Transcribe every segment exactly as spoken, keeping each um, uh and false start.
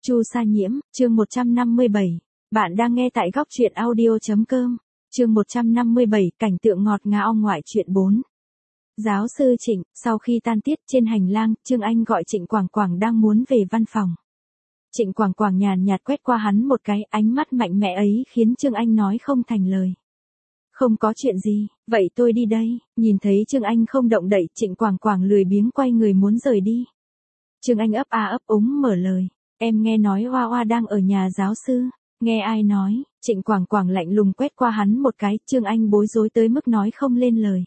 Chu Sa Nhiễm, chương một trăm năm mươi bảy. Bạn đang nghe tại góc truyện audio.com. Chương một trăm năm mươi bảy, cảnh tượng ngọt ngào ngoại truyện bốn. Giáo sư Trịnh, sau khi tan tiết trên hành lang, Trương Anh gọi Trịnh Quảng Quảng đang muốn về văn phòng. Trịnh Quảng Quảng nhàn nhạt quét qua hắn một cái, ánh mắt mạnh mẽ ấy khiến Trương Anh nói không thành lời. Không có chuyện gì, vậy tôi đi đây. Nhìn thấy Trương Anh không động đậy, Trịnh Quảng Quảng lười biếng quay người muốn rời đi. Trương Anh ấp a ấp úng mở lời. Em nghe nói Hoa Hoa đang ở nhà giáo sư. Nghe ai nói? Trịnh Quảng Quảng lạnh lùng quét qua hắn một cái, Trương Anh bối rối tới mức nói không lên lời.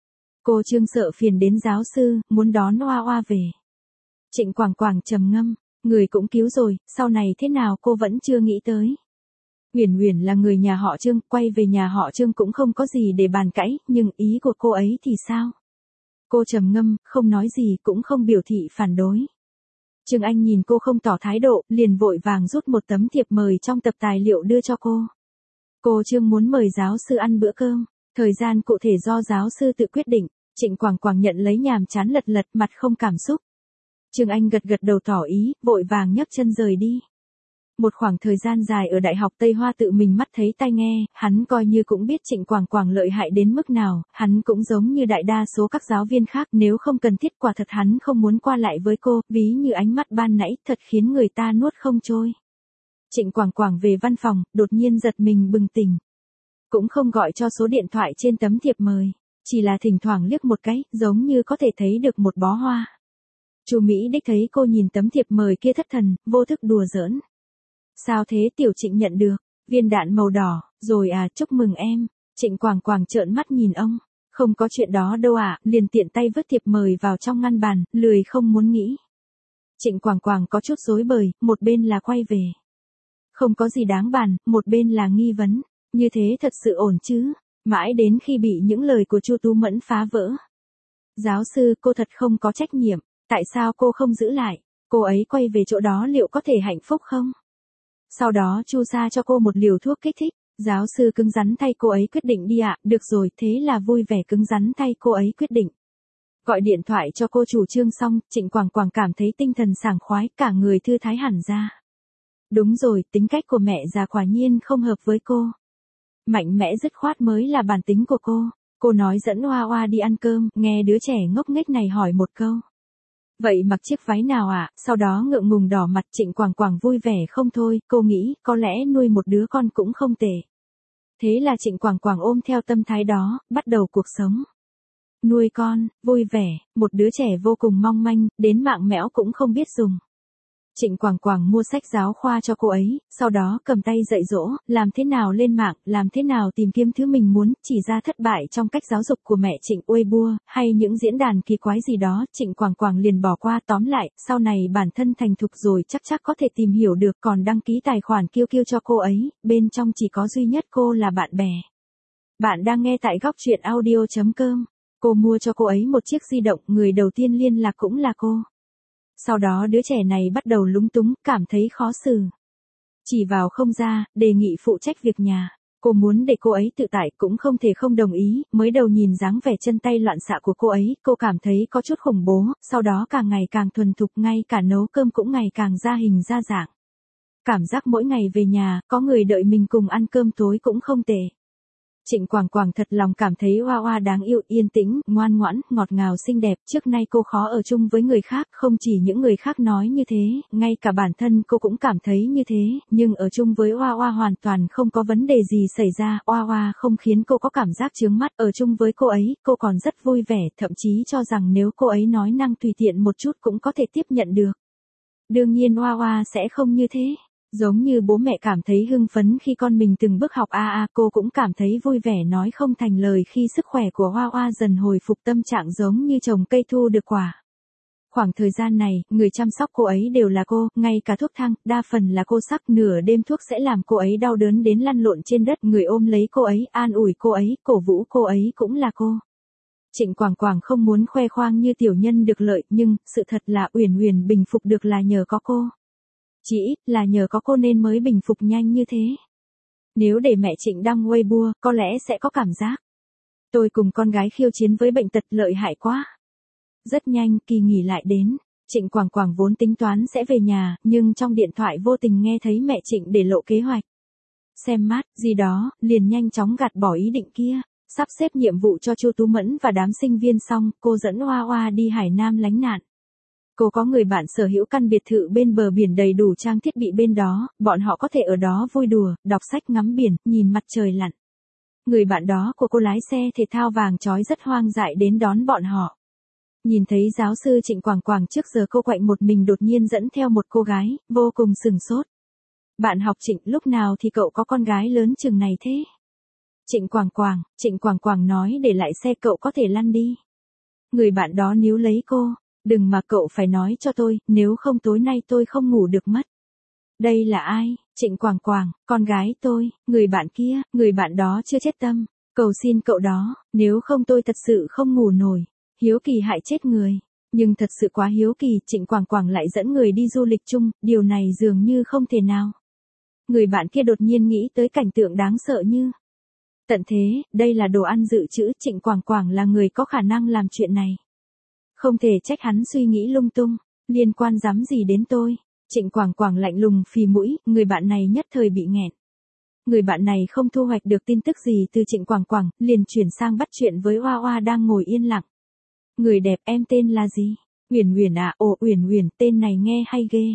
Cô Trương sợ phiền đến giáo sư, muốn đón Hoa Hoa về. Trịnh Quảng Quảng trầm ngâm, người cũng cứu rồi, sau này thế nào cô vẫn chưa nghĩ tới. Uyển Uyển là người nhà họ Trương, quay về nhà họ Trương cũng không có gì để bàn cãi, nhưng ý của cô ấy thì sao? Cô trầm ngâm, không nói gì cũng không biểu thị phản đối. Trương Anh nhìn cô không tỏ thái độ, liền vội vàng rút một tấm thiệp mời trong tập tài liệu đưa cho cô. Cô Trương muốn mời giáo sư ăn bữa cơm, thời gian cụ thể do giáo sư tự quyết định. Trịnh Quảng Quảng nhận lấy nhàm chán lật lật, mặt không cảm xúc. Trương Anh gật gật đầu tỏ ý, vội vàng nhấc chân rời đi. Một khoảng thời gian dài ở Đại học Tây Hoa tự mình mắt thấy tai nghe, hắn coi như cũng biết Trịnh Quảng Quảng lợi hại đến mức nào, hắn cũng giống như đại đa số các giáo viên khác, nếu không cần thiết quả thật hắn không muốn qua lại với cô, ví như ánh mắt ban nãy, thật khiến người ta nuốt không trôi. Trịnh Quảng Quảng về văn phòng, đột nhiên giật mình bừng tỉnh. Cũng không gọi cho số điện thoại trên tấm thiệp mời, chỉ là thỉnh thoảng liếc một cái, giống như có thể thấy được một bó hoa. Chu Mỹ Đích thấy cô nhìn tấm thiệp mời kia thất thần, vô thức đùa giỡn. Sao thế Tiểu Trịnh nhận được, viên đạn màu đỏ, rồi à, chúc mừng em. Trịnh Quảng Quảng trợn mắt nhìn ông, không có chuyện đó đâu ạ, à, liền tiện tay vứt thiệp mời vào trong ngăn bàn, lười không muốn nghĩ. Trịnh Quảng Quảng có chút rối bời, một bên là quay về. Không có gì đáng bàn, một bên là nghi vấn, như thế thật sự ổn chứ, mãi đến khi bị những lời của Chu Tú Mẫn phá vỡ. Giáo sư, cô thật không có trách nhiệm, tại sao cô không giữ lại, cô ấy quay về chỗ đó liệu có thể hạnh phúc không? Sau đó Chu Sa cho cô một liều thuốc kích thích, giáo sư cứng rắn thay cô ấy quyết định đi ạ, được rồi, thế là vui vẻ cứng rắn thay cô ấy quyết định. Gọi điện thoại cho cô chủ Trương xong, Trịnh Quảng Quảng cảm thấy tinh thần sảng khoái, cả người thư thái hẳn ra. Đúng rồi, tính cách của mẹ già quả nhiên không hợp với cô. Mạnh mẽ dứt khoát mới là bản tính của cô. Cô nói dẫn Hoa Hoa đi ăn cơm, nghe đứa trẻ ngốc nghếch này hỏi một câu. Vậy mặc chiếc váy nào ạ? À? Sau đó ngượng ngùng đỏ mặt. Trịnh Quảng Quảng vui vẻ không thôi, cô nghĩ có lẽ nuôi một đứa con cũng không tệ. Thế là Trịnh Quảng Quảng ôm theo tâm thái đó, bắt đầu cuộc sống. Nuôi con, vui vẻ, một đứa trẻ vô cùng mong manh, đến mạng mẽo cũng không biết dùng. Trịnh Quảng Quảng mua sách giáo khoa cho cô ấy, sau đó cầm tay dạy dỗ, làm thế nào lên mạng, làm thế nào tìm kiếm thứ mình muốn, chỉ ra thất bại trong cách giáo dục của mẹ Trịnh Weibo, hay những diễn đàn kỳ quái gì đó, Trịnh Quảng Quảng liền bỏ qua. Tóm lại, sau này bản thân thành thục rồi chắc chắc có thể tìm hiểu được, còn đăng ký tài khoản kiêu kiêu cho cô ấy, bên trong chỉ có duy nhất cô là bạn bè. Bạn đang nghe tại góc truyện audio.com. Cô mua cho cô ấy một chiếc di động, người đầu tiên liên lạc cũng là cô. Sau đó đứa trẻ này bắt đầu lúng túng, cảm thấy khó xử. Chỉ vào không ra, đề nghị phụ trách việc nhà. Cô muốn để cô ấy tự tại cũng không thể không đồng ý, mới đầu nhìn dáng vẻ chân tay loạn xạ của cô ấy, cô cảm thấy có chút khủng bố, sau đó càng ngày càng thuần thục, ngay cả nấu cơm cũng ngày càng ra hình ra dạng. Cảm giác mỗi ngày về nhà, có người đợi mình cùng ăn cơm tối cũng không tệ. Trịnh Quảng Quảng thật lòng cảm thấy Hoa Hoa đáng yêu, yên tĩnh, ngoan ngoãn, ngọt ngào xinh đẹp, trước nay cô khó ở chung với người khác, không chỉ những người khác nói như thế, ngay cả bản thân cô cũng cảm thấy như thế, nhưng ở chung với Hoa Hoa hoàn toàn không có vấn đề gì xảy ra, Hoa Hoa không khiến cô có cảm giác chướng mắt, ở chung với cô ấy, cô còn rất vui vẻ, thậm chí cho rằng nếu cô ấy nói năng tùy tiện một chút cũng có thể tiếp nhận được. Đương nhiên Hoa Hoa sẽ không như thế. Giống như bố mẹ cảm thấy hưng phấn khi con mình từng bước học a a, cô cũng cảm thấy vui vẻ nói không thành lời khi sức khỏe của Hoa Hoa dần hồi phục, tâm trạng giống như trồng cây thu được quả. Khoảng thời gian này, người chăm sóc cô ấy đều là cô, ngay cả thuốc thang, đa phần là cô sắc, nửa đêm thuốc sẽ làm cô ấy đau đớn đến lăn lộn trên đất, người ôm lấy cô ấy, an ủi cô ấy, cổ vũ cô ấy cũng là cô. Trịnh Quảng Quảng không muốn khoe khoang như tiểu nhân được lợi, nhưng sự thật là Uyển Uyển bình phục được là nhờ có cô. Chỉ ít là nhờ có cô nên mới bình phục nhanh như thế. Nếu để mẹ Trịnh đăng Weibo, có lẽ sẽ có cảm giác. Tôi cùng con gái khiêu chiến với bệnh tật lợi hại quá. Rất nhanh, kỳ nghỉ lại đến. Trịnh Quảng Quảng vốn tính toán sẽ về nhà, nhưng trong điện thoại vô tình nghe thấy mẹ Trịnh để lộ kế hoạch. Xem mát, gì đó, liền nhanh chóng gạt bỏ ý định kia. Sắp xếp nhiệm vụ cho Chu Tú Mẫn và đám sinh viên xong, cô dẫn Hoa Hoa đi Hải Nam lánh nạn. Cô có người bạn sở hữu căn biệt thự bên bờ biển đầy đủ trang thiết bị bên đó, bọn họ có thể ở đó vui đùa, đọc sách ngắm biển, nhìn mặt trời lặn. Người bạn đó của cô lái xe thể thao vàng chói rất hoang dại đến đón bọn họ. Nhìn thấy giáo sư Trịnh Quảng Quảng trước giờ cô quạnh một mình đột nhiên dẫn theo một cô gái, vô cùng sừng sốt. Bạn học Trịnh, lúc nào thì cậu có con gái lớn chừng này thế? Trịnh Quảng Quảng, Trịnh Quảng Quảng nói để lại xe cậu có thể lăn đi. Người bạn đó níu lấy cô, đừng mà cậu phải nói cho tôi, nếu không tối nay tôi không ngủ được mất. Đây là ai? Trịnh Quảng Quảng, con gái tôi, người bạn kia, người bạn đó chưa chết tâm, cầu xin cậu đó, nếu không tôi thật sự không ngủ nổi. Hiếu kỳ hại chết người, nhưng thật sự quá hiếu kỳ, Trịnh Quảng Quảng lại dẫn người đi du lịch chung, điều này dường như không thể nào. Người bạn kia đột nhiên nghĩ tới cảnh tượng đáng sợ như tận thế, đây là đồ ăn dự trữ, Trịnh Quảng Quảng là người có khả năng làm chuyện này. Không thể trách hắn suy nghĩ lung tung, liên quan dám gì đến tôi. Trịnh Quảng Quảng lạnh lùng phì mũi, người bạn này nhất thời bị nghẹn. Người bạn này không thu hoạch được tin tức gì từ Trịnh Quảng Quảng, liền chuyển sang bắt chuyện với Hoa Hoa đang ngồi yên lặng. Người đẹp, em tên là gì? Uyển Uyển à? Ồ, Uyển Uyển, tên này nghe hay ghê.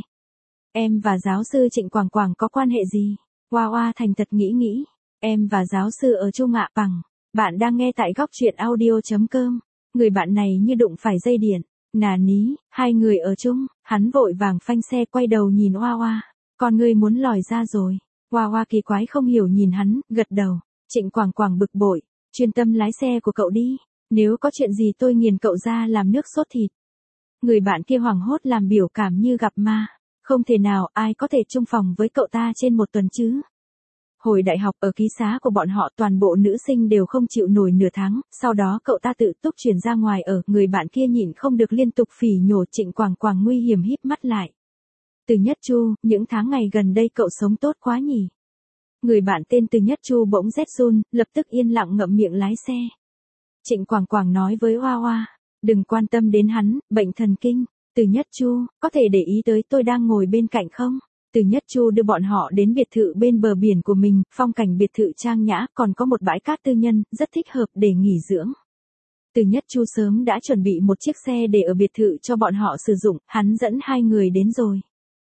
Em và giáo sư Trịnh Quảng Quảng có quan hệ gì? Hoa Hoa thành thật nghĩ nghĩ. Em và giáo sư ở chung ạ. Bằng. Bạn đang nghe tại góc truyện audio chấm com. Người bạn này như đụng phải dây điện. Nà ní, hai người ở chung. Hắn vội vàng phanh xe quay đầu nhìn Hoa Hoa. Con ngươi muốn lòi ra rồi. Hoa Hoa kỳ quái không hiểu nhìn hắn, gật đầu. Trịnh Quảng Quảng bực bội. Chuyên tâm lái xe của cậu đi. Nếu có chuyện gì tôi nghiền cậu ra làm nước sốt thịt. Người bạn kia hoảng hốt làm biểu cảm như gặp ma. Không thể nào, ai có thể chung phòng với cậu ta trên một tuần chứ. Hồi đại học ở ký xá của bọn họ toàn bộ nữ sinh đều không chịu nổi nửa tháng, sau đó cậu ta tự túc chuyển ra ngoài ở, người bạn kia nhịn không được liên tục phỉ nhổ. Trịnh Quảng Quảng nguy hiểm híp mắt lại. Từ Nhất Chu, những tháng ngày gần đây cậu sống tốt quá nhỉ. Người bạn tên Từ Nhất Chu bỗng rét run, lập tức yên lặng ngậm miệng lái xe. Trịnh Quảng Quảng nói với Hoa Hoa, đừng quan tâm đến hắn, bệnh thần kinh. Từ Nhất Chu, có thể để ý tới tôi đang ngồi bên cạnh không? Từ Nhất Chu đưa bọn họ đến biệt thự bên bờ biển của mình, phong cảnh biệt thự trang nhã, còn có một bãi cát tư nhân, rất thích hợp để nghỉ dưỡng. Từ Nhất Chu sớm đã chuẩn bị một chiếc xe để ở biệt thự cho bọn họ sử dụng, hắn dẫn hai người đến rồi.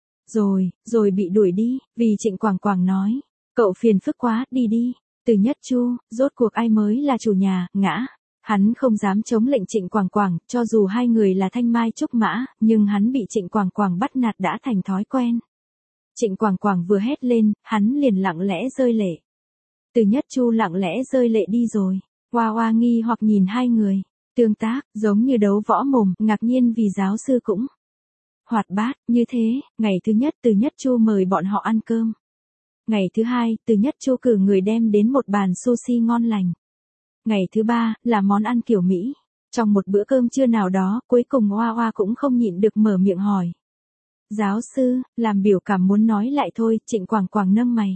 Rồi, rồi bị đuổi đi, vì Trịnh Quảng Quảng nói, cậu phiền phức quá, đi đi. Từ Nhất Chu, rốt cuộc ai mới là chủ nhà, ngã. Hắn không dám chống lệnh Trịnh Quảng Quảng, cho dù hai người là thanh mai trúc mã, nhưng hắn bị Trịnh Quảng Quảng bắt nạt đã thành thói quen. Trịnh Quảng Quảng vừa hét lên, hắn liền lặng lẽ rơi lệ. Từ Nhất Chu lặng lẽ rơi lệ đi rồi. Hoa Hoa nghi hoặc nhìn hai người, tương tác, giống như đấu võ mồm, ngạc nhiên vì giáo sư cũng hoạt bát, như thế. Ngày thứ nhất Từ Nhất Chu mời bọn họ ăn cơm. Ngày thứ hai, Từ Nhất Chu cử người đem đến một bàn sushi ngon lành. Ngày thứ ba, là món ăn kiểu Mỹ. Trong một bữa cơm trưa nào đó, cuối cùng Hoa Hoa cũng không nhịn được mở miệng hỏi. Giáo sư, làm biểu cảm muốn nói lại thôi, Trịnh Quảng Quảng nâng mày.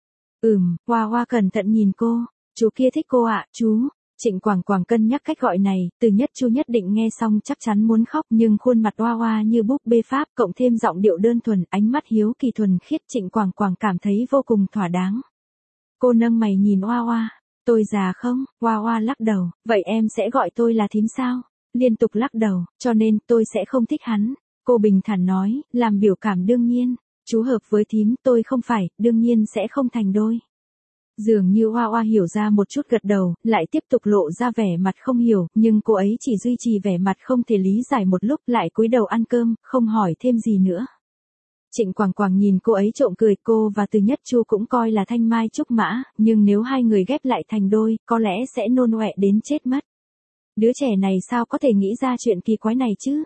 Ừm, Hoa Hoa cẩn thận nhìn cô, chú kia thích cô ạ, chú. Trịnh Quảng Quảng cân nhắc cách gọi này, Từ Nhất Chu nhất định nghe xong chắc chắn muốn khóc, nhưng khuôn mặt Hoa Hoa như búp bê Pháp, cộng thêm giọng điệu đơn thuần, ánh mắt hiếu kỳ thuần khiết, Trịnh Quảng Quảng cảm thấy vô cùng thỏa đáng. Cô nâng mày nhìn Hoa Hoa, tôi già không? Hoa Hoa lắc đầu, vậy em sẽ gọi tôi là thím sao? Liên tục lắc đầu, cho nên tôi sẽ không thích hắn. Cô bình thản nói, làm biểu cảm đương nhiên, chú hợp với thím, tôi không phải, đương nhiên sẽ không thành đôi. Dường như Hoa Hoa hiểu ra một chút gật đầu, lại tiếp tục lộ ra vẻ mặt không hiểu, nhưng cô ấy chỉ duy trì vẻ mặt không thể lý giải một lúc, lại cúi đầu ăn cơm, không hỏi thêm gì nữa. Trịnh Quảng Quảng nhìn cô ấy trộm cười, cô và Từ Nhất Chu cũng coi là thanh mai trúc mã, nhưng nếu hai người ghép lại thành đôi, có lẽ sẽ nôn ọe đến chết mất. Đứa trẻ này sao có thể nghĩ ra chuyện kỳ quái này chứ?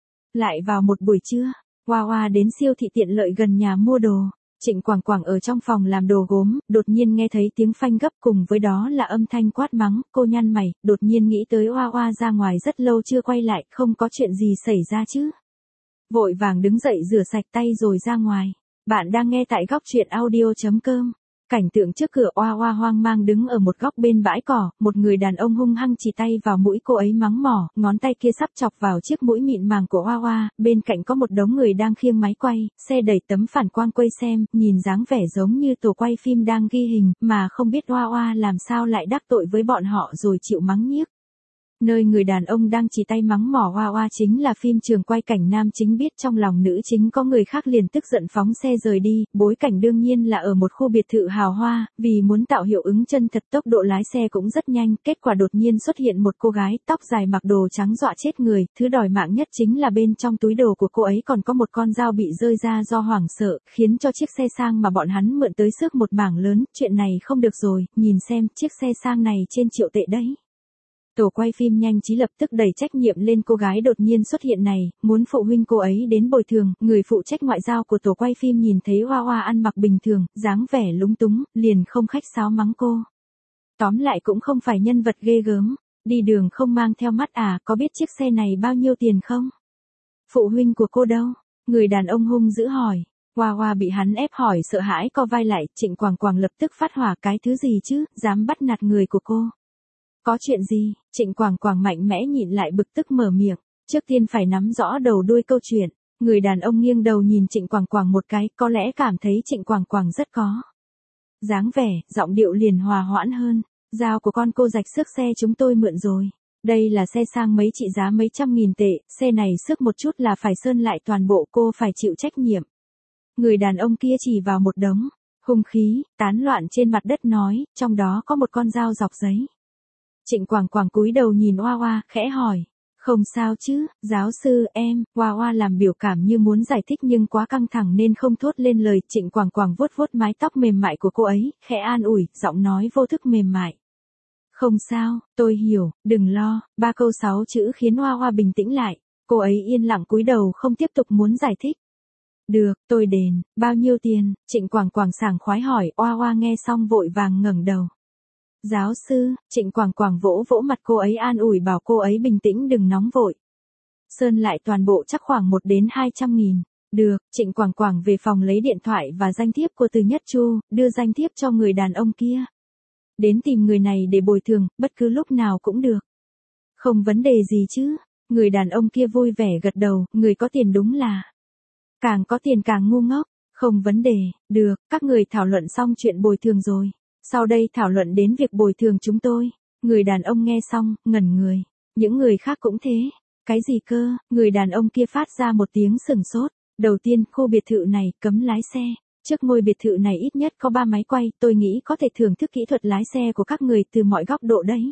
Lại vào một buổi trưa, Hoa Hoa đến siêu thị tiện lợi gần nhà mua đồ. Trịnh Quảng Quảng ở trong phòng làm đồ gốm, đột nhiên nghe thấy tiếng phanh gấp cùng với đó là âm thanh quát mắng, cô nhăn mày, đột nhiên nghĩ tới Hoa Hoa ra ngoài rất lâu chưa quay lại, không có chuyện gì xảy ra chứ. Vội vàng đứng dậy rửa sạch tay rồi ra ngoài. Bạn đang nghe tại góc truyện audio chấm com. Cảnh tượng trước cửa Oa Oa hoang mang đứng ở một góc bên bãi cỏ, một người đàn ông hung hăng chỉ tay vào mũi cô ấy mắng mỏ, ngón tay kia sắp chọc vào chiếc mũi mịn màng của Oa Oa, bên cạnh có một đống người đang khiêng máy quay, xe đẩy tấm phản quang quay xem, nhìn dáng vẻ giống như tổ quay phim đang ghi hình, mà không biết Oa Oa làm sao lại đắc tội với bọn họ rồi chịu mắng nhiếc. Nơi người đàn ông đang chỉ tay mắng mỏ Oa Oa chính là phim trường quay cảnh nam chính biết trong lòng nữ chính có người khác liền tức giận phóng xe rời đi, bối cảnh đương nhiên là ở một khu biệt thự hào hoa, vì muốn tạo hiệu ứng chân thật tốc độ lái xe cũng rất nhanh, kết quả đột nhiên xuất hiện một cô gái tóc dài mặc đồ trắng dọa chết người, thứ đòi mạng nhất chính là bên trong túi đồ của cô ấy còn có một con dao bị rơi ra do hoảng sợ, khiến cho chiếc xe sang mà bọn hắn mượn tới xước một mảng lớn, chuyện này không được rồi, nhìn xem, chiếc xe sang này trên triệu tệ đấy. Tổ quay phim nhanh trí lập tức đẩy trách nhiệm lên cô gái đột nhiên xuất hiện này, muốn phụ huynh cô ấy đến bồi thường, người phụ trách ngoại giao của tổ quay phim nhìn thấy Oa Oa ăn mặc bình thường, dáng vẻ lúng túng, liền không khách sáo mắng cô. Tóm lại cũng không phải nhân vật ghê gớm, đi đường không mang theo mắt à, có biết chiếc xe này bao nhiêu tiền không? Phụ huynh của cô đâu? Người đàn ông hung dữ hỏi. Oa Oa bị hắn ép hỏi sợ hãi co vai lại, Trịnh Quảng Quảng lập tức phát hỏa, cái thứ gì chứ, dám bắt nạt người của cô. Có chuyện gì? Trịnh Quảng Quảng mạnh mẽ nhịn lại bực tức mở miệng, trước tiên phải nắm rõ đầu đuôi câu chuyện. Người đàn ông nghiêng đầu nhìn Trịnh Quảng Quảng một cái, có lẽ cảm thấy Trịnh Quảng Quảng rất có dáng vẻ, giọng điệu liền hòa hoãn hơn. Dao của con cô rạch xước xe chúng tôi mượn rồi. Đây là xe sang mấy trị giá mấy trăm nghìn tệ, xe này xước một chút là phải sơn lại toàn bộ, cô phải chịu trách nhiệm. Người đàn ông kia chỉ vào một đống hung khí tán loạn trên mặt đất nói, trong đó có một con dao dọc giấy. Trịnh Quảng Quảng cúi đầu nhìn Oa Oa, khẽ hỏi, không sao chứ, giáo sư, em, Oa Oa làm biểu cảm như muốn giải thích nhưng quá căng thẳng nên không thốt lên lời. Trịnh Quảng Quảng vuốt vuốt mái tóc mềm mại của cô ấy, khẽ an ủi, giọng nói vô thức mềm mại. Không sao, tôi hiểu, đừng lo, ba câu sáu chữ khiến Oa Oa bình tĩnh lại, cô ấy yên lặng cúi đầu không tiếp tục muốn giải thích. Được, tôi đền, bao nhiêu tiền? Trịnh Quảng Quảng sảng khoái hỏi, Oa Oa nghe xong vội vàng ngẩng đầu. Giáo sư, Trịnh Quảng Quảng vỗ vỗ mặt cô ấy an ủi bảo cô ấy bình tĩnh đừng nóng vội. Sơn lại toàn bộ chắc khoảng một đến hai trăm nghìn. Được, Trịnh Quảng Quảng về phòng lấy điện thoại và danh thiếp của Từ Nhất Chu, đưa danh thiếp cho người đàn ông kia. Đến tìm người này để bồi thường, bất cứ lúc nào cũng được. Không vấn đề gì chứ, người đàn ông kia vui vẻ gật đầu, người có tiền đúng là. Càng có tiền càng ngu ngốc, không vấn đề, được, các người thảo luận xong chuyện bồi thường rồi. Sau đây thảo luận đến việc bồi thường chúng tôi. Người đàn ông nghe xong, ngẩn người. Những người khác cũng thế. Cái gì cơ? Người đàn ông kia phát ra một tiếng sừng sốt. Đầu tiên, khu biệt thự này cấm lái xe. Trước ngôi biệt thự này ít nhất có ba máy quay, tôi nghĩ có thể thưởng thức kỹ thuật lái xe của các người từ mọi góc độ đấy.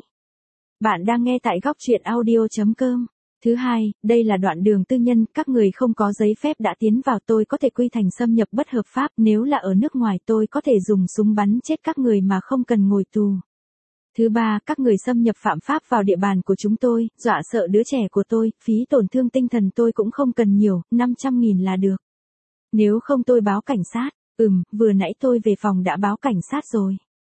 Bạn đang nghe tại góc truyện audio chấm com. Thứ hai, đây là đoạn đường tư nhân, các người không có giấy phép đã tiến vào, tôi có thể quy thành xâm nhập bất hợp pháp, nếu là ở nước ngoài tôi có thể dùng súng bắn chết các người mà không cần ngồi tù. Thứ ba, các người xâm nhập phạm pháp vào địa bàn của chúng tôi, dọa sợ đứa trẻ của tôi, phí tổn thương tinh thần tôi cũng không cần nhiều, năm trăm nghìn là được. Nếu không tôi báo cảnh sát. Ừm, vừa nãy tôi về phòng đã báo cảnh sát rồi.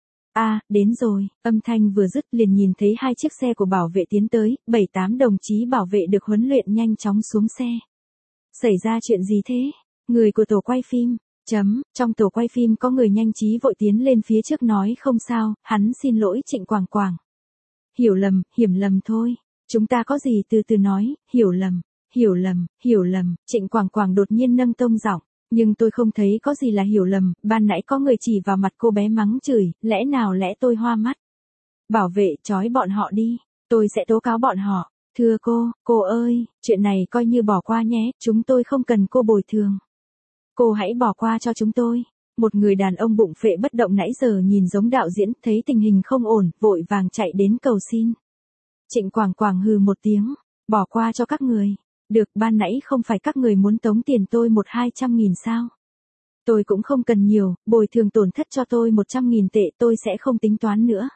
À, đến rồi, âm thanh vừa dứt liền nhìn thấy hai chiếc xe của bảo vệ tiến tới, bảy tám đồng chí bảo vệ được huấn luyện nhanh chóng xuống xe. Xảy ra chuyện gì thế? Người của tổ quay phim, chấm, trong tổ quay phim có người nhanh trí vội tiến lên phía trước nói không sao, hắn xin lỗi Trịnh Quảng Quảng. Hiểu lầm, hiểm lầm thôi, chúng ta có gì từ từ nói, hiểu lầm, hiểu lầm, hiểu lầm, Trịnh Quảng Quảng đột nhiên nâng tông giọng. Nhưng tôi không thấy có gì là hiểu lầm, ban nãy có người chỉ vào mặt cô bé mắng chửi, lẽ nào lẽ tôi hoa mắt. Bảo vệ trói bọn họ đi, tôi sẽ tố cáo bọn họ. Thưa cô, cô ơi, chuyện này coi như bỏ qua nhé, chúng tôi không cần cô bồi thường. Cô hãy bỏ qua cho chúng tôi. Một người đàn ông bụng phệ bất động nãy giờ nhìn giống đạo diễn, thấy tình hình không ổn, vội vàng chạy đến cầu xin. Trịnh Quảng Quảng hừ một tiếng, bỏ qua cho các người. Được, ban nãy không phải các người muốn tống tiền tôi một hai trăm nghìn sao? Tôi cũng không cần nhiều, bồi thường tổn thất cho tôi một trăm nghìn tệ, tôi sẽ không tính toán nữa.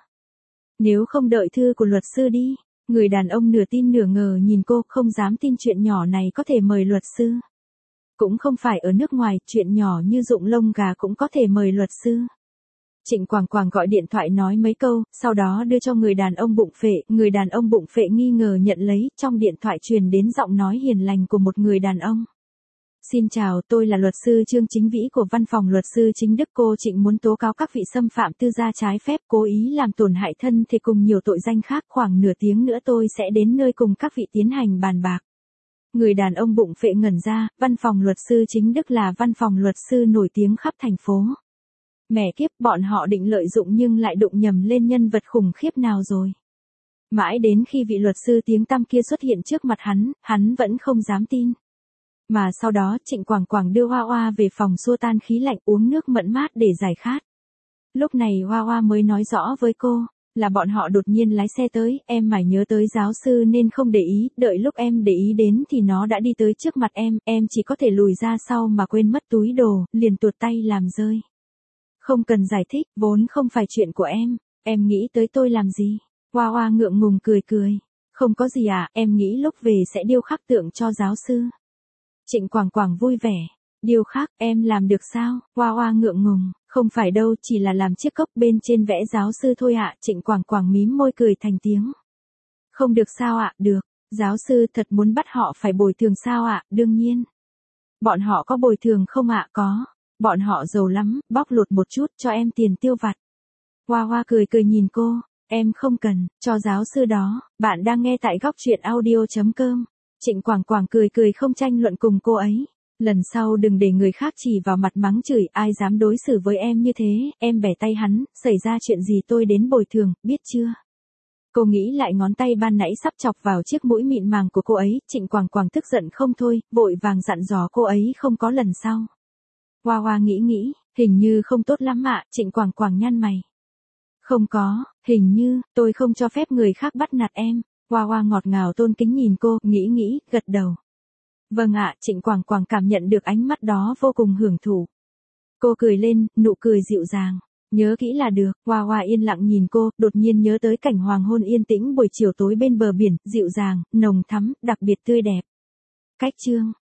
Nếu không đợi thư của luật sư đi. Người đàn ông nửa tin nửa ngờ nhìn cô, không dám tin chuyện nhỏ này có thể mời luật sư. Cũng không phải ở nước ngoài, chuyện nhỏ như rụng lông gà cũng có thể mời luật sư. Trịnh Quảng Quảng gọi điện thoại nói mấy câu, sau đó đưa cho người đàn ông bụng phệ, người đàn ông bụng phệ nghi ngờ nhận lấy, trong điện thoại truyền đến giọng nói hiền lành của một người đàn ông. Xin chào, tôi là luật sư Trương Chính Vĩ của văn phòng luật sư chính Đức. Cô Trịnh muốn tố cáo các vị xâm phạm tư gia trái phép, cố ý làm tổn hại thân thể cùng nhiều tội danh khác. Khoảng nửa tiếng nữa tôi sẽ đến nơi cùng các vị tiến hành bàn bạc. Người đàn ông bụng phệ ngẩn ra, văn phòng luật sư chính Đức là văn phòng luật sư nổi tiếng khắp thành phố. Mẹ kiếp, bọn họ định lợi dụng nhưng lại đụng nhầm lên nhân vật khủng khiếp nào rồi. Mãi đến khi vị luật sư tiếng tăm kia xuất hiện trước mặt hắn, hắn vẫn không dám tin. Mà sau đó Trịnh Quảng Quảng đưa Hoa Hoa về phòng xua tan khí lạnh, uống nước mận mát để giải khát. Lúc này Hoa Hoa mới nói rõ với cô, là bọn họ đột nhiên lái xe tới, em mải nhớ tới giáo sư nên không để ý, đợi lúc em để ý đến thì nó đã đi tới trước mặt em, em chỉ có thể lùi ra sau mà quên mất túi đồ, liền tuột tay làm rơi. Không cần giải thích, vốn không phải chuyện của em, em nghĩ tới tôi làm gì? Hoa Hoa ngượng ngùng cười cười, không có gì à, em nghĩ lúc về sẽ điêu khắc tượng cho giáo sư. Trịnh Quảng Quảng vui vẻ, điêu khắc, em làm được sao? Hoa Hoa ngượng ngùng, không phải đâu, chỉ là làm chiếc cốc bên trên vẽ giáo sư thôi ạ. Trịnh Quảng Quảng mím môi cười thành tiếng. Không được sao ạ? Được, giáo sư thật muốn bắt họ phải bồi thường sao ạ? Đương nhiên. Bọn họ có bồi thường không ạ? Có, bọn họ giàu lắm, bóc lột một chút cho em tiền tiêu vặt. Hoa Hoa cười cười nhìn cô, em không cần, cho giáo sư đó. Bạn đang nghe tại góc truyện audio chấm com. Trịnh Quảng Quảng cười cười không tranh luận cùng cô ấy. Lần sau đừng để người khác chỉ vào mặt mắng chửi, ai dám đối xử với em như thế, em bẻ tay hắn, xảy ra chuyện gì tôi đến bồi thường, biết chưa? Cô nghĩ lại ngón tay ban nãy sắp chọc vào chiếc mũi mịn màng của cô ấy, Trịnh Quảng Quảng tức giận không thôi, vội vàng dặn dò cô ấy không có lần sau. Hoa Hoa nghĩ nghĩ, hình như không tốt lắm ạ. Trịnh Quảng Quảng nhăn mày. Không có, hình như, tôi không cho phép người khác bắt nạt em. Hoa Hoa ngọt ngào tôn kính nhìn cô, nghĩ nghĩ, gật đầu. Vâng ạ. Trịnh Quảng Quảng cảm nhận được ánh mắt đó vô cùng hưởng thụ. Cô cười lên, nụ cười dịu dàng. Nhớ kỹ là được. Hoa Hoa yên lặng nhìn cô, đột nhiên nhớ tới cảnh hoàng hôn yên tĩnh buổi chiều tối bên bờ biển, dịu dàng, nồng thắm, đặc biệt tươi đẹp. Cách chương